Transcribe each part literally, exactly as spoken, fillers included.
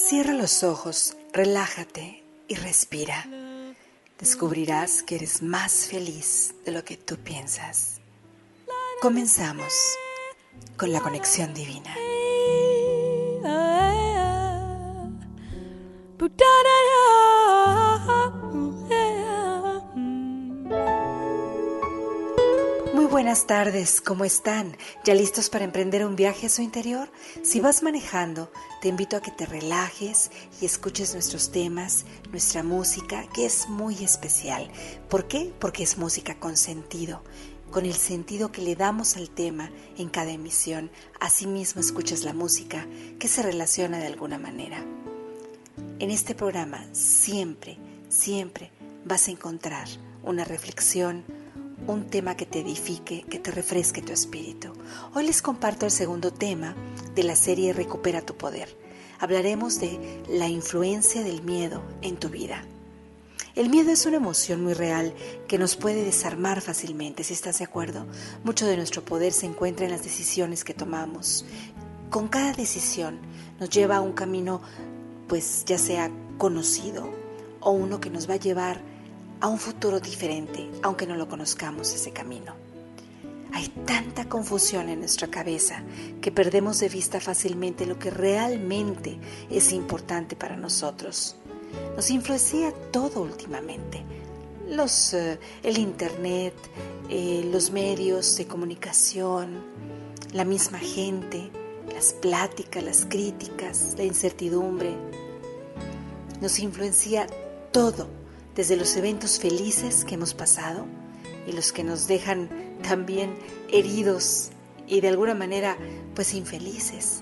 Cierra los ojos, relájate y respira. Descubrirás que eres más feliz de lo que tú piensas. Comenzamos con la conexión divina. Muy buenas tardes, ¿cómo están? ¿Ya listos para emprender un viaje a su interior? Si vas manejando, te invito a que te relajes y escuches nuestros temas, nuestra música, que es muy especial. ¿Por qué? Porque es música con sentido, con el sentido que le damos al tema en cada emisión. Asimismo escuchas la música que se relaciona de alguna manera. En este programa siempre, siempre vas a encontrar una reflexión, un tema que te edifique, que te refresque tu espíritu. Hoy les comparto el segundo tema de la serie Recupera tu Poder. Hablaremos de la influencia del miedo en tu vida. El miedo es una emoción muy real que nos puede desarmar fácilmente, si estás de acuerdo. Mucho de nuestro poder se encuentra en las decisiones que tomamos. Con cada decisión nos lleva a un camino, pues ya sea conocido o uno que nos va a llevar a un futuro diferente, aunque no lo conozcamos ese camino. Hay tanta confusión en nuestra cabeza que perdemos de vista fácilmente lo que realmente es importante para nosotros. Nos influencia todo últimamente. Los, eh, el internet, eh, los medios de comunicación, la misma gente, las pláticas, las críticas, la incertidumbre. Nos influencia todo. Desde los eventos felices que hemos pasado y los que nos dejan también heridos y de alguna manera pues infelices.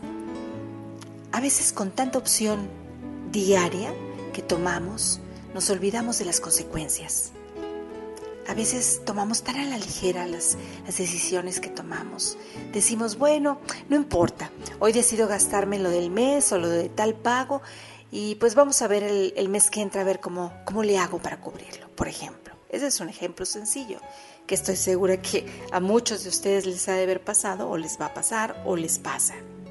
A veces con tanta opción diaria que tomamos nos olvidamos de las consecuencias. A veces tomamos tan a la ligera las, las decisiones que tomamos. Decimos, bueno, no importa, hoy decido gastarme lo del mes o lo de tal pago. Y pues vamos a ver el, el mes que entra, a ver cómo, cómo le hago para cubrirlo, por ejemplo. Ese es un ejemplo sencillo, que estoy segura que a muchos de ustedes les ha de haber pasado, o les va a pasar, o les pasa.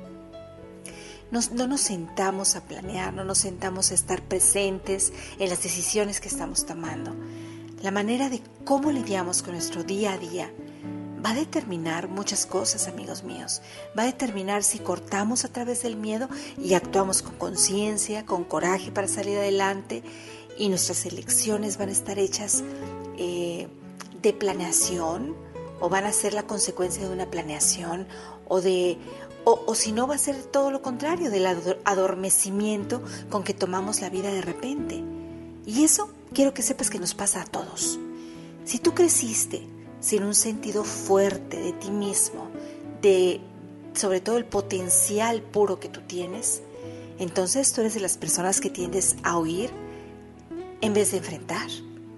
Nos, no nos sentamos a planear, no nos sentamos a estar presentes en las decisiones que estamos tomando. La manera de cómo lidiamos con nuestro día a día va a determinar muchas cosas, amigos míos. Va a determinar si cortamos a través del miedo y actuamos con conciencia, con coraje para salir adelante, y nuestras elecciones van a estar hechas eh, de planeación, o van a ser la consecuencia de una planeación, o de o, o si no va a ser todo lo contrario, del adormecimiento con que tomamos la vida de repente. Y eso quiero que sepas que nos pasa a todos. Si tú creciste sin un sentido fuerte de ti mismo, de sobre todo el potencial puro que tú tienes, entonces tú eres de las personas que tiendes a huir en vez de enfrentar.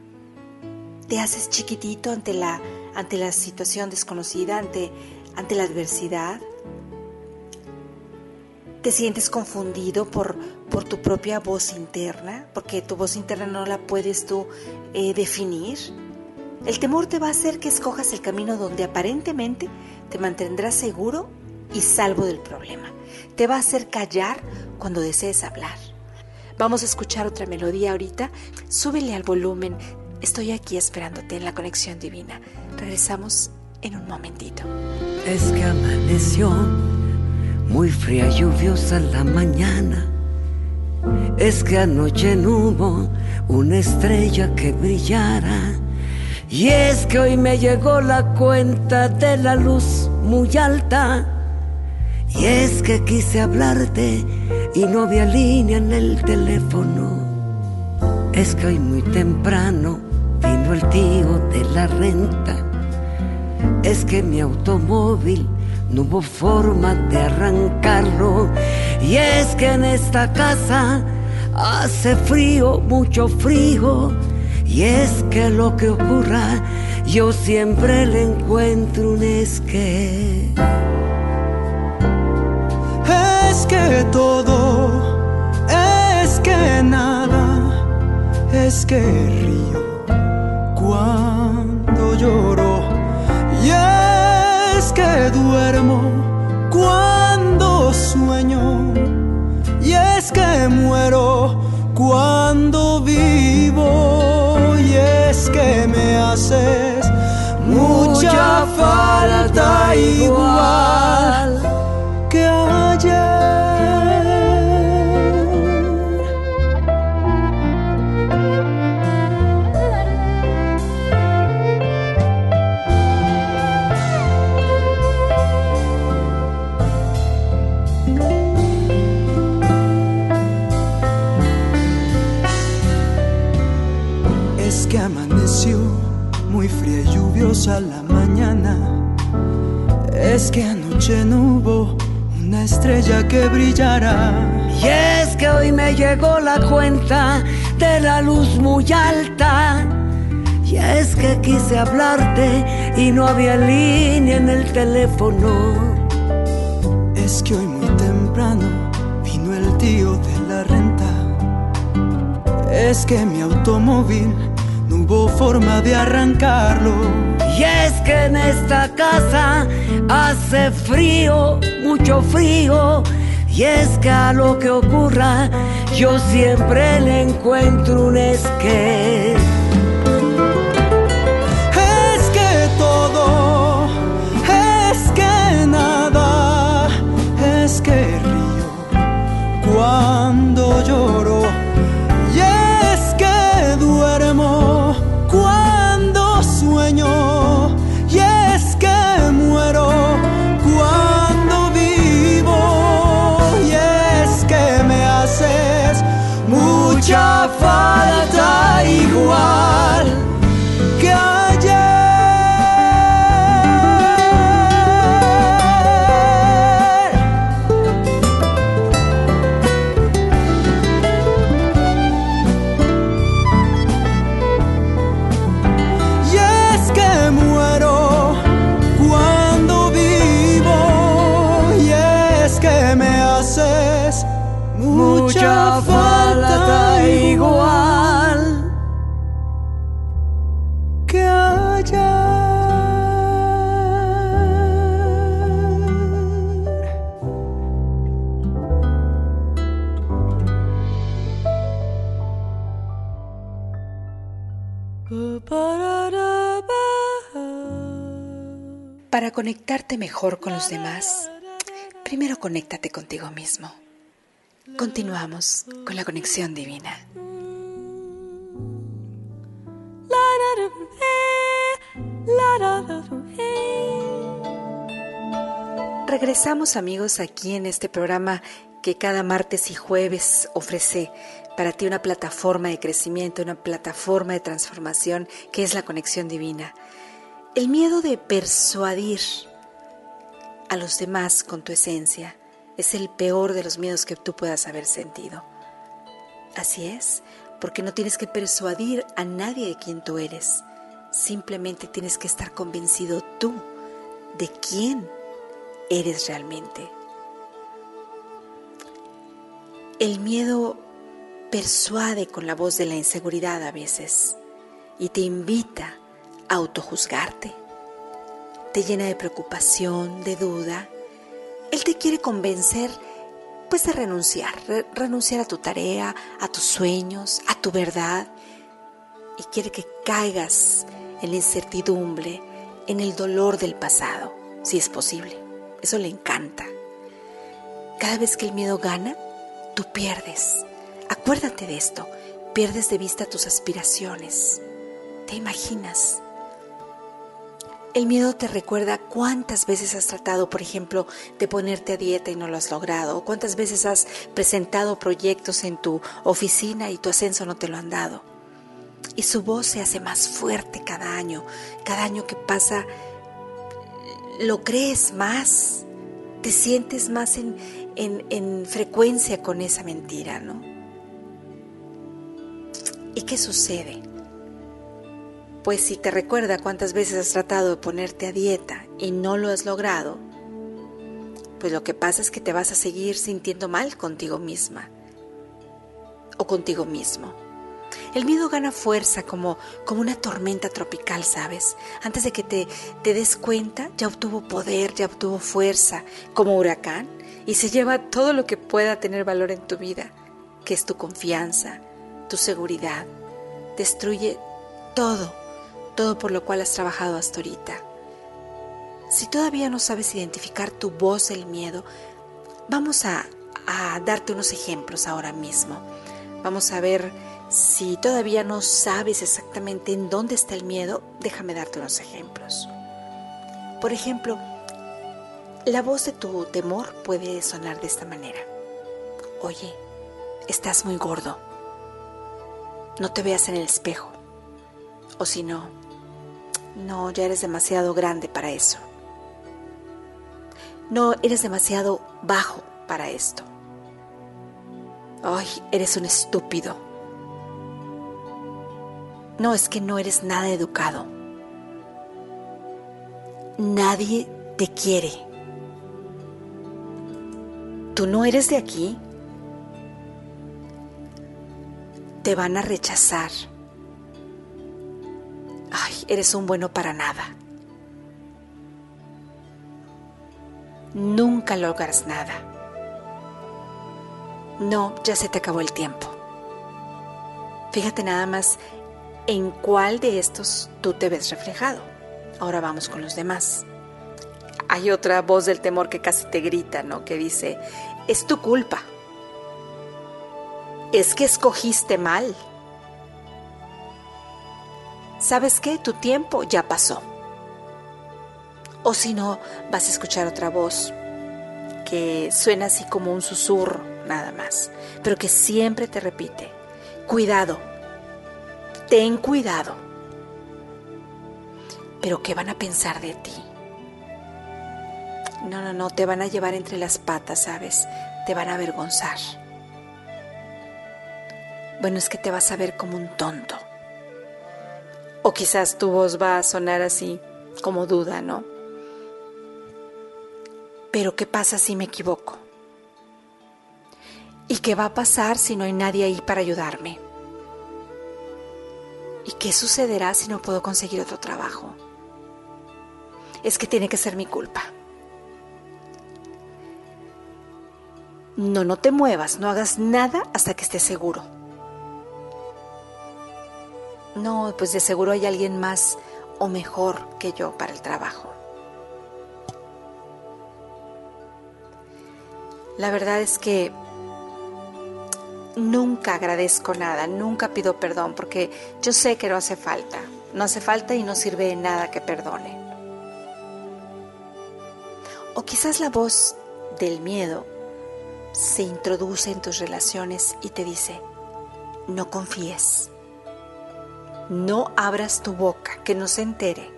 Te haces chiquitito ante la, ante la situación desconocida, ante, ante la adversidad. Te sientes confundido por, por tu propia voz interna, porque tu voz interna no la puedes tú eh, definir. El temor te va a hacer que escojas el camino donde aparentemente te mantendrás seguro y salvo del problema. Te va a hacer callar cuando desees hablar. Vamos a escuchar otra melodía ahorita. Súbele al volumen. Estoy aquí esperándote en la conexión divina. Regresamos en un momentito. Es que amaneció muy fría y lluviosa la mañana. Es que anoche no hubo una estrella que brillara. Y es que hoy me llegó la cuenta de la luz muy alta. Y es que quise hablarte y no había línea en el teléfono. Es que hoy muy temprano vino el tío de la renta. Es que mi automóvil no hubo forma de arrancarlo. Y es que en esta casa hace frío, mucho frío. Y es que lo que ocurra, yo siempre le encuentro un esqué. Es que todo, es que nada, es que río cuando lloro. Y es que duermo cuando sueño. Y es que muero haces mucha falta igual que ayer. Es que amaneció muy fría y lluviosa la mañana. Es que anoche no hubo una estrella que brillara. Y es que hoy me llegó la cuenta de la luz muy alta. Y es que quise hablarte y no había línea en el teléfono. Es que hoy muy temprano vino el tío de la renta. Es que mi automóvil no hubo forma de arrancarlo. Y es que en esta casa hace frío, mucho frío. Y es que a lo que ocurra yo siempre le encuentro un esqué. Es que todo, es que nada, es que río cuando lloro. Y es que duermo cuando sueño, y es que muero cuando vivo, y es que me haces mucha falta igual que ayer. Y es que muero cuando vivo, y es que me haces mucha falta igual que ayer. Para conectarte mejor con los demás, primero conéctate contigo mismo. Continuamos con la conexión divina. Regresamos, amigos, aquí en este programa que cada martes y jueves ofrece para ti una plataforma de crecimiento, una plataforma de transformación que es la conexión divina. El miedo de persuadir a los demás con tu esencia es el peor de los miedos que tú puedas haber sentido. Así es, porque no tienes que persuadir a nadie de quién tú eres. Simplemente tienes que estar convencido tú de quién eres realmente. El miedo persuade con la voz de la inseguridad a veces y te invita a autojuzgarte. Te llena de preocupación, de duda. Él te quiere convencer pues de renunciar, re- renunciar a tu tarea, a tus sueños, a tu verdad, y quiere que caigas en la incertidumbre, en el dolor del pasado, si es posible. Eso le encanta. Cada vez que el miedo gana, tú pierdes. Acuérdate de esto, pierdes de vista tus aspiraciones. ¿Te imaginas? El miedo te recuerda cuántas veces has tratado, por ejemplo, de ponerte a dieta y no lo has logrado, o cuántas veces has presentado proyectos en tu oficina y tu ascenso no te lo han dado. Y su voz se hace más fuerte cada año. Cada año que pasa, lo crees más, te sientes más en, en, en frecuencia con esa mentira, ¿no? ¿Y qué sucede? Pues si te recuerda cuántas veces has tratado de ponerte a dieta y no lo has logrado, pues lo que pasa es que te vas a seguir sintiendo mal contigo misma o contigo mismo. El miedo gana fuerza como, como una tormenta tropical, ¿sabes? Antes de que te, te des cuenta, ya obtuvo poder, ya obtuvo fuerza como huracán y se lleva todo lo que pueda tener valor en tu vida, que es tu confianza, tu seguridad. Destruye todo. todo por lo cual has trabajado hasta ahorita. Si todavía no sabes identificar tu voz del miedo, vamos a, a darte unos ejemplos ahora mismo. Vamos a ver si todavía no sabes exactamente en dónde está el miedo. Déjame darte unos ejemplos. Por ejemplo, la voz de tu temor puede sonar de esta manera. Oye, estás muy gordo. No te veas en el espejo. O si no, no, ya eres demasiado grande para eso. No, eres demasiado bajo para esto. Ay, eres un estúpido. No, es que no eres nada educado. Nadie te quiere. Tú no eres de aquí. Te van a rechazar. Ay, eres un bueno para nada. Nunca logras nada. No, ya se te acabó el tiempo. Fíjate nada más en cuál de estos tú te ves reflejado. Ahora vamos con los demás. Hay otra voz del temor que casi te grita, ¿no? Que dice, es tu culpa. Es que escogiste mal. ¿Sabes qué? Tu tiempo ya pasó. O si no, vas a escuchar otra voz que suena así como un susurro, nada más, pero que siempre te repite, cuidado, ten cuidado. ¿Pero qué van a pensar de ti? No, no, no, te van a llevar entre las patas, ¿sabes? Te van a avergonzar. Bueno, es que te vas a ver como un tonto. O quizás tu voz va a sonar así, como duda, ¿no? Pero ¿qué pasa si me equivoco? ¿Y qué va a pasar si no hay nadie ahí para ayudarme? ¿Y qué sucederá si no puedo conseguir otro trabajo? Es que tiene que ser mi culpa. No, no te muevas, no hagas nada hasta que estés seguro. No, pues de seguro hay alguien más o mejor que yo para el trabajo. La verdad es que nunca agradezco nada, nunca pido perdón, porque yo sé que no hace falta, no hace falta y no sirve de nada que perdone. O quizás la voz del miedo se introduce en tus relaciones y te dice, no confíes, no abras tu boca, que no se entere.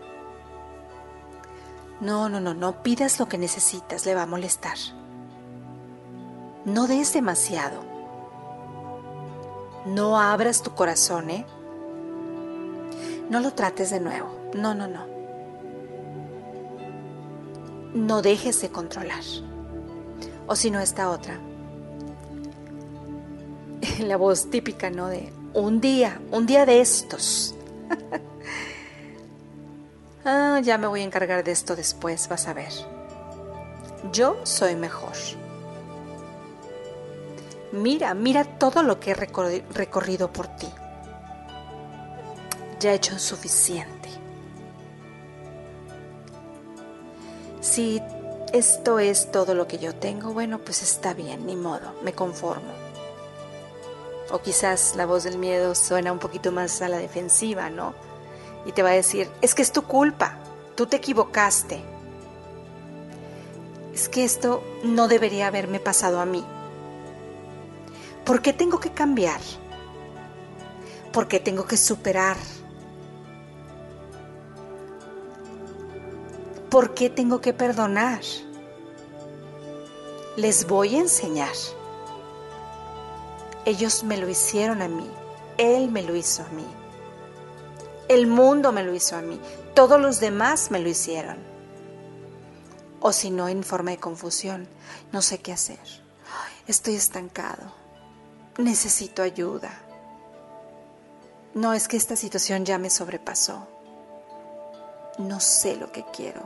No, no, no, no pidas lo que necesitas, le va a molestar. No des demasiado. No abras tu corazón, ¿eh? No lo trates de nuevo. No, no, no. No dejes de controlar. O si no, esta otra. La voz típica, ¿no? De un día, un día de estos. Ah, ya me voy a encargar de esto después, vas a ver. Yo soy mejor. Mira, mira todo lo que he recorrido por ti. Ya he hecho suficiente. Si esto es todo lo que yo tengo, bueno, pues está bien, ni modo, me conformo. O quizás la voz del miedo suena un poquito más a la defensiva, ¿no? Y te va a decir, es que es tu culpa, tú te equivocaste. Es que esto no debería haberme pasado a mí. ¿Por qué tengo que cambiar? ¿Por qué tengo que superar? ¿Por qué tengo que perdonar? Les voy a enseñar. Ellos me lo hicieron a mí. Él me lo hizo a mí. El mundo me lo hizo a mí. Todos los demás me lo hicieron. O si no, en forma de confusión. No sé qué hacer. Estoy estancado. Necesito ayuda. No, es que esta situación ya me sobrepasó. No sé lo que quiero.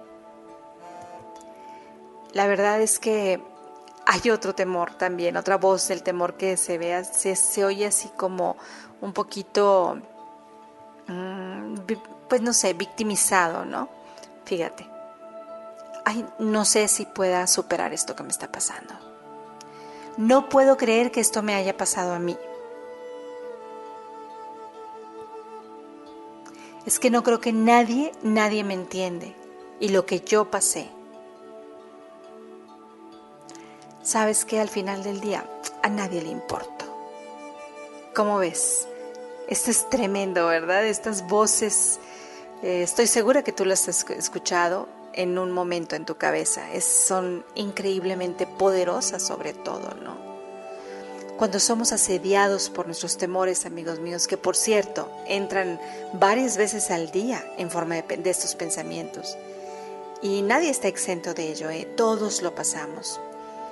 La verdad es que hay otro temor también, otra voz del temor que se vea, se, se oye así como un poquito pues no sé, victimizado, ¿no? Fíjate, ay, no sé si pueda superar esto que me está pasando. No puedo creer que esto me haya pasado a mí. Es que no creo que nadie, nadie me entiende y lo que yo pasé. Sabes que al final del día a nadie le importo. ¿Cómo ves? Esto es tremendo, ¿verdad? Estas voces, eh, estoy segura que tú las has escuchado en un momento en tu cabeza. Es, son increíblemente poderosas sobre todo, ¿no? Cuando somos asediados por nuestros temores, amigos míos, que por cierto, entran varias veces al día en forma de, de estos pensamientos. Y nadie está exento de ello, ¿eh? Todos lo pasamos.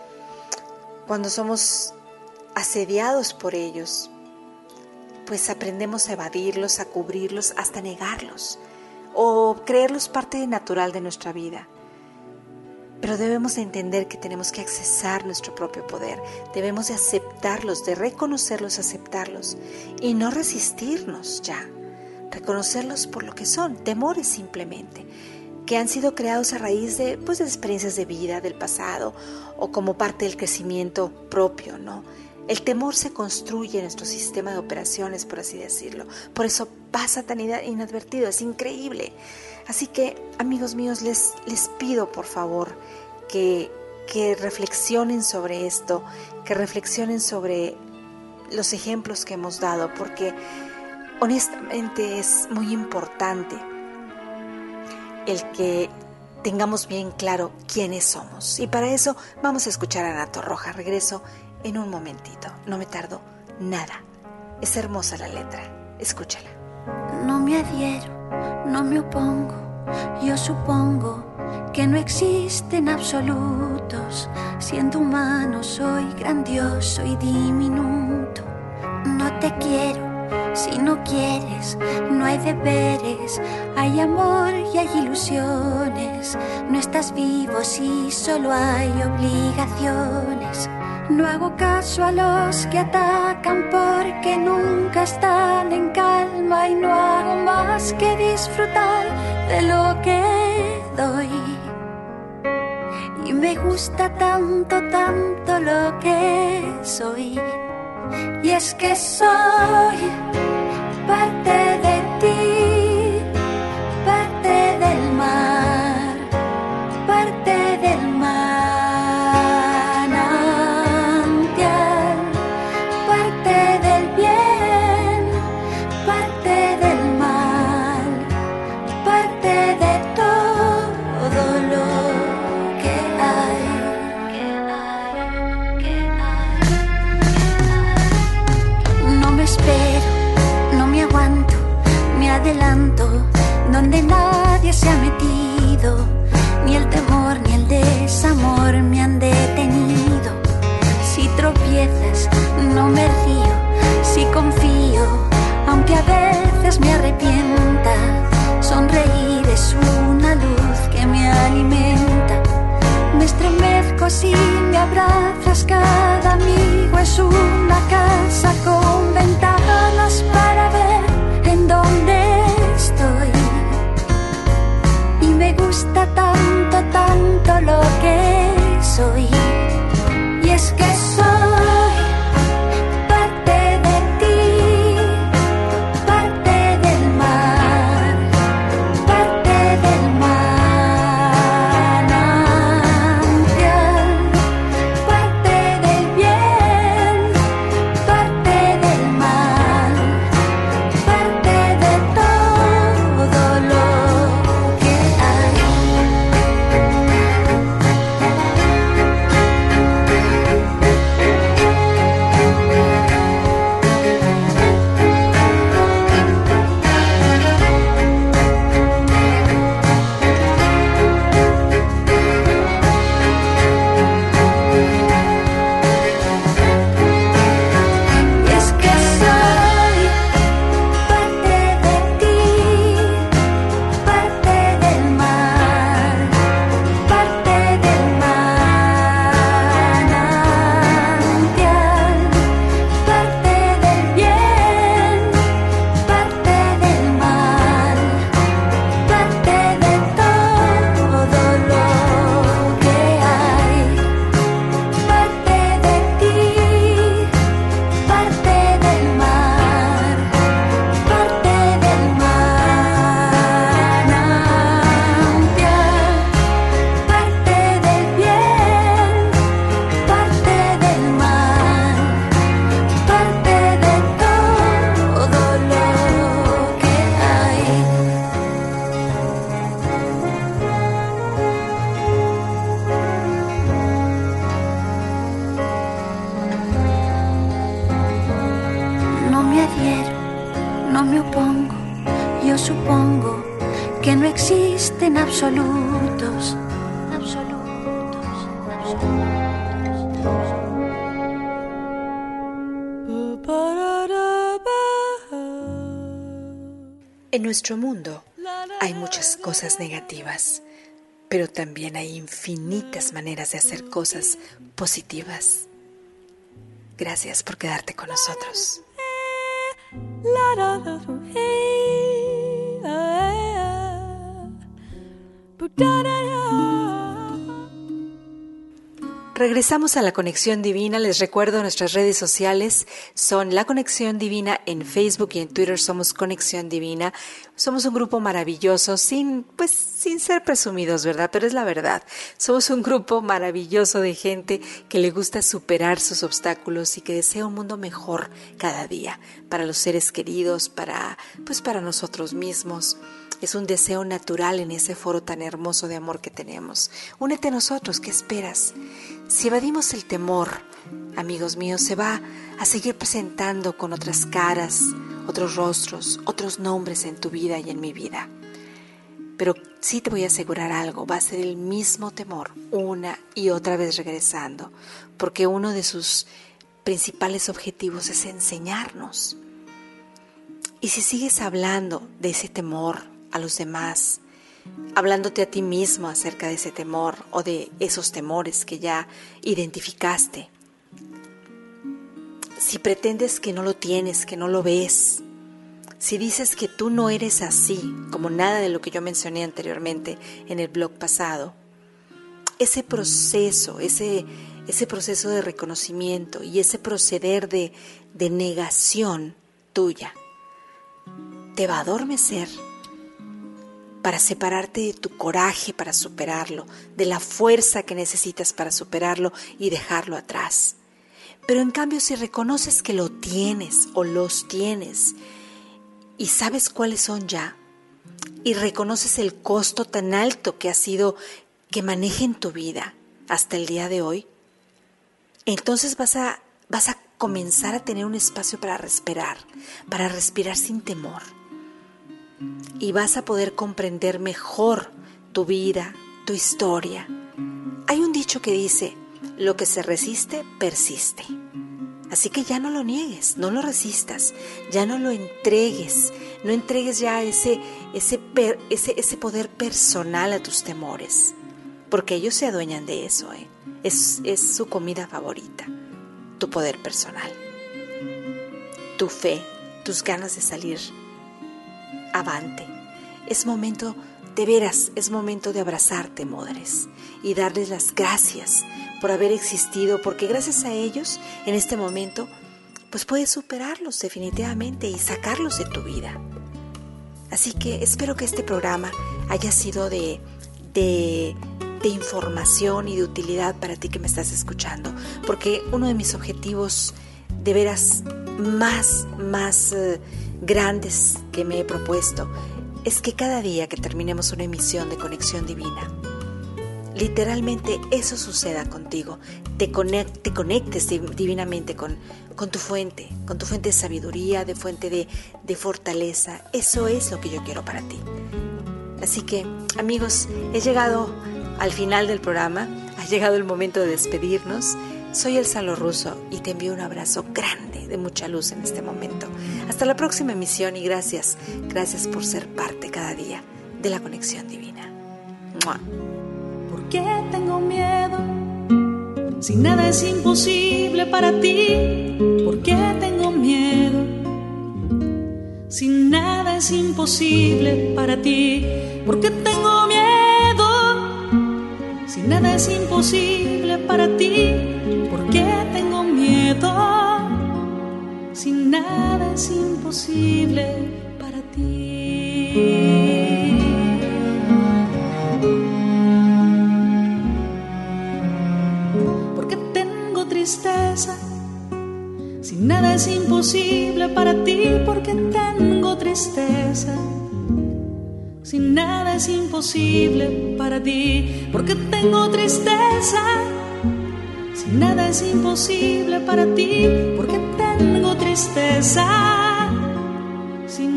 Cuando somos asediados por ellos, pues aprendemos a evadirlos, a cubrirlos, hasta negarlos o creerlos parte natural de nuestra vida. Pero debemos de entender que tenemos que accesar nuestro propio poder, debemos de aceptarlos, de reconocerlos, aceptarlos y no resistirnos ya, reconocerlos por lo que son, temores simplemente, que han sido creados a raíz de, pues, de experiencias de vida, del pasado o como parte del crecimiento propio, ¿no? El temor se construye en nuestro sistema de operaciones, por así decirlo. Por eso pasa tan inadvertido, es increíble. Así que, amigos míos, les, les pido por favor que, que reflexionen sobre esto, que reflexionen sobre los ejemplos que hemos dado, porque honestamente es muy importante el que tengamos bien claro quiénes somos. Y para eso vamos a escuchar a Ana Torroja. Regreso en un momentito, no me tardo nada. Es hermosa la letra, escúchala. No me adhiero, no me opongo, yo supongo que no existen absolutos. Siendo humano soy grandioso y diminuto. No te quiero si no quieres, no hay deberes, hay amor y hay ilusiones. No estás vivo si solo hay obligaciones. No hago caso a los que atacan porque nunca están en calma y no hago más que disfrutar de lo que doy. Y me gusta tanto, tanto lo que soy. Y es que soy parte de ti, parte del mar, parte del manantial, parte del bien, parte del mal, parte de todo lo que hay, que hay, que hay, que hay. No me espero, no me aguanto, me adelanto, donde nadie se ha metido, ni el temor ni el desamor me han detenido. Si tropiezas, no me río, si confío, aunque a veces me arrepienta. Sonreír es una luz que me alimenta. Me estremezco si me abrazas, cada amigo es una casa con ventanas para ver en dónde estoy. Y me gusta tanto, tanto lo que soy. Y es que soy parte de ti, parte del mar, parte del manantial, parte del bien, parte del mal, no me opongo, yo supongo que no existen absolutos, absolutos, absolutos. En nuestro mundo hay muchas cosas negativas, pero también hay infinitas maneras de hacer cosas positivas. Gracias por quedarte con nosotros. Regresamos a La Conexión Divina. Les recuerdo, nuestras redes sociales son La Conexión Divina en Facebook y en Twitter somos Conexión Divina. Somos un grupo maravilloso, sin, pues, sin ser presumidos, ¿verdad? Pero es la verdad. Somos un grupo maravilloso de gente que le gusta superar sus obstáculos y que desea un mundo mejor cada día para los seres queridos, para, pues, para nosotros mismos. Es un deseo natural en ese foro tan hermoso de amor que tenemos. Únete a nosotros, ¿qué esperas? Si evadimos el temor, amigos míos, se va a seguir presentando con otras caras, otros rostros, otros nombres en tu vida y en mi vida. Pero sí te voy a asegurar algo, va a ser el mismo temor una y otra vez regresando, porque uno de sus principales objetivos es enseñarnos. Y si sigues hablando de ese temor a los demás, hablándote a ti mismo acerca de ese temor o de esos temores que ya identificaste, si pretendes que no lo tienes, que no lo ves, si dices que tú no eres así, como nada de lo que yo mencioné anteriormente en el blog pasado, ese proceso, ese, ese proceso de reconocimiento y ese proceder de, de negación tuya, te va a adormecer para separarte de tu coraje para superarlo, de la fuerza que necesitas para superarlo y dejarlo atrás. Pero en cambio, si reconoces que lo tienes o los tienes y sabes cuáles son ya, y reconoces el costo tan alto que ha sido que manejen tu vida hasta el día de hoy, entonces vas a, vas a comenzar a tener un espacio para respirar, para respirar sin temor. Y vas a poder comprender mejor tu vida, tu historia. Hay un dicho que dice, lo que se resiste, persiste. Así que ya no lo niegues, no lo resistas, ya no lo entregues, no entregues ya ese, ese, per, ese, ese poder personal a tus temores, porque ellos se adueñan de eso, ¿eh? es, es su comida favorita, tu poder personal, tu fe, tus ganas de salir avante. Es momento, de veras, es momento de abrazar temores y darles las gracias por haber existido, porque gracias a ellos, en este momento, pues puedes superarlos definitivamente y sacarlos de tu vida. Así que espero que este programa haya sido de, de, de información y de utilidad para ti que me estás escuchando, porque uno de mis objetivos de veras más, más uh, grandes que me he propuesto es que cada día que terminemos una emisión de Conexión Divina, literalmente eso suceda contigo, te, conect, te conectes divinamente con, con tu fuente, con tu fuente de sabiduría, de fuente de, de fortaleza. Eso es lo que yo quiero para ti. Así que, amigos, he llegado al final del programa, ha llegado el momento de despedirnos. Soy Elsa Lo Russo y te envío un abrazo grande de mucha luz en este momento. Hasta la próxima emisión y gracias, gracias por ser parte cada día de la Conexión Divina. ¡Mua! ¿Por qué tengo miedo? Si nada es imposible para ti. ¿Por qué tengo miedo? Si nada es imposible para ti. ¿Por qué tengo miedo? Si nada es imposible para ti. ¿Por qué tengo miedo? Si nada es imposible para ti. ¿Por qué tengo tristeza? Si nada es imposible para ti. ¿Por qué tengo tristeza? Si nada es imposible para ti. ¿Por qué tengo tristeza? Si nada es imposible para ti, ¿por qué tengo tristeza? Si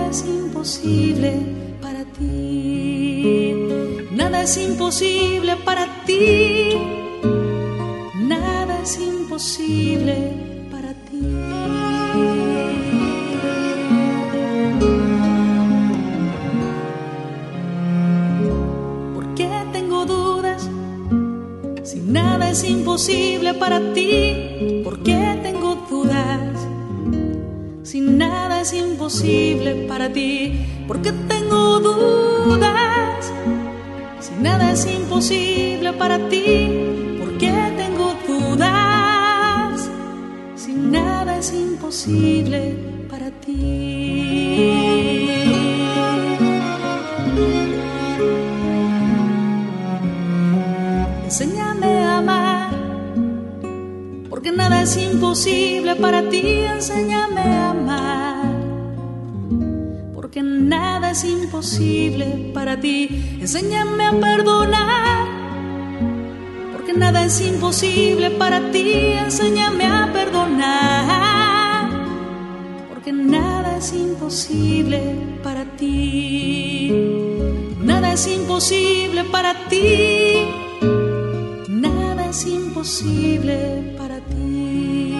es imposible para ti. Nada es imposible para ti. Nada es imposible para ti. ¿Por qué tengo dudas? Si nada es imposible para ti, ¿por qué tengo dudas? Si nada es imposible para ti, ¿por qué tengo dudas? Si nada es imposible para ti, ¿por qué tengo dudas? Si nada es imposible para ti. Enséñame a amar, porque nada es imposible para ti. Enséñame a amar, porque nada es imposible para ti. Enséñame a perdonar, porque nada es imposible para ti. Enséñame a perdonar, porque nada es imposible para ti. Nada es imposible para ti. Nada es imposible para ti.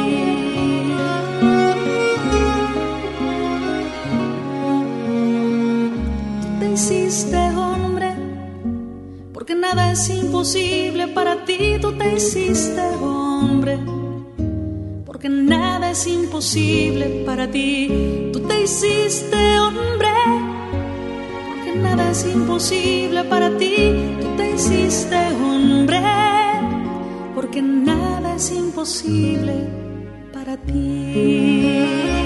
Tú te hiciste hombre, porque nada es imposible para ti. Tú te hiciste hombre, porque nada es imposible para ti. Tú te hiciste hombre, porque nada es imposible para ti. Tú te hiciste hombre, porque nada es imposible para ti.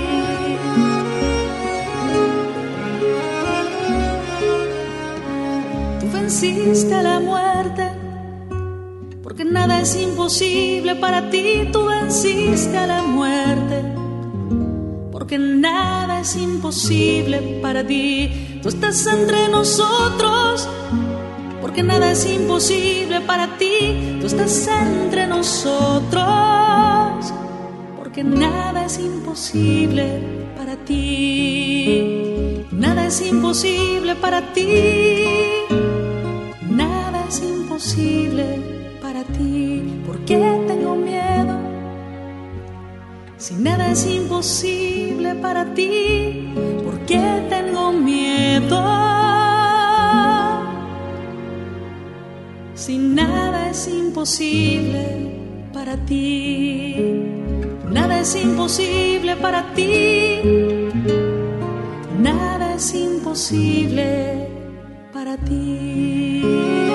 Tú venciste a la muerte, porque nada es imposible para ti. Tú venciste a la muerte, porque nada es imposible para ti. Tú estás entre nosotros, porque nada es imposible para ti. Tú estás entre nosotros, porque nada es imposible para ti. Nada es imposible para ti. Nada es imposible para ti. ¿Por qué tengo miedo? Si nada es imposible para ti, ¿por qué tengo miedo? Si nada es imposible para ti, nada es imposible para ti, nada es imposible para ti.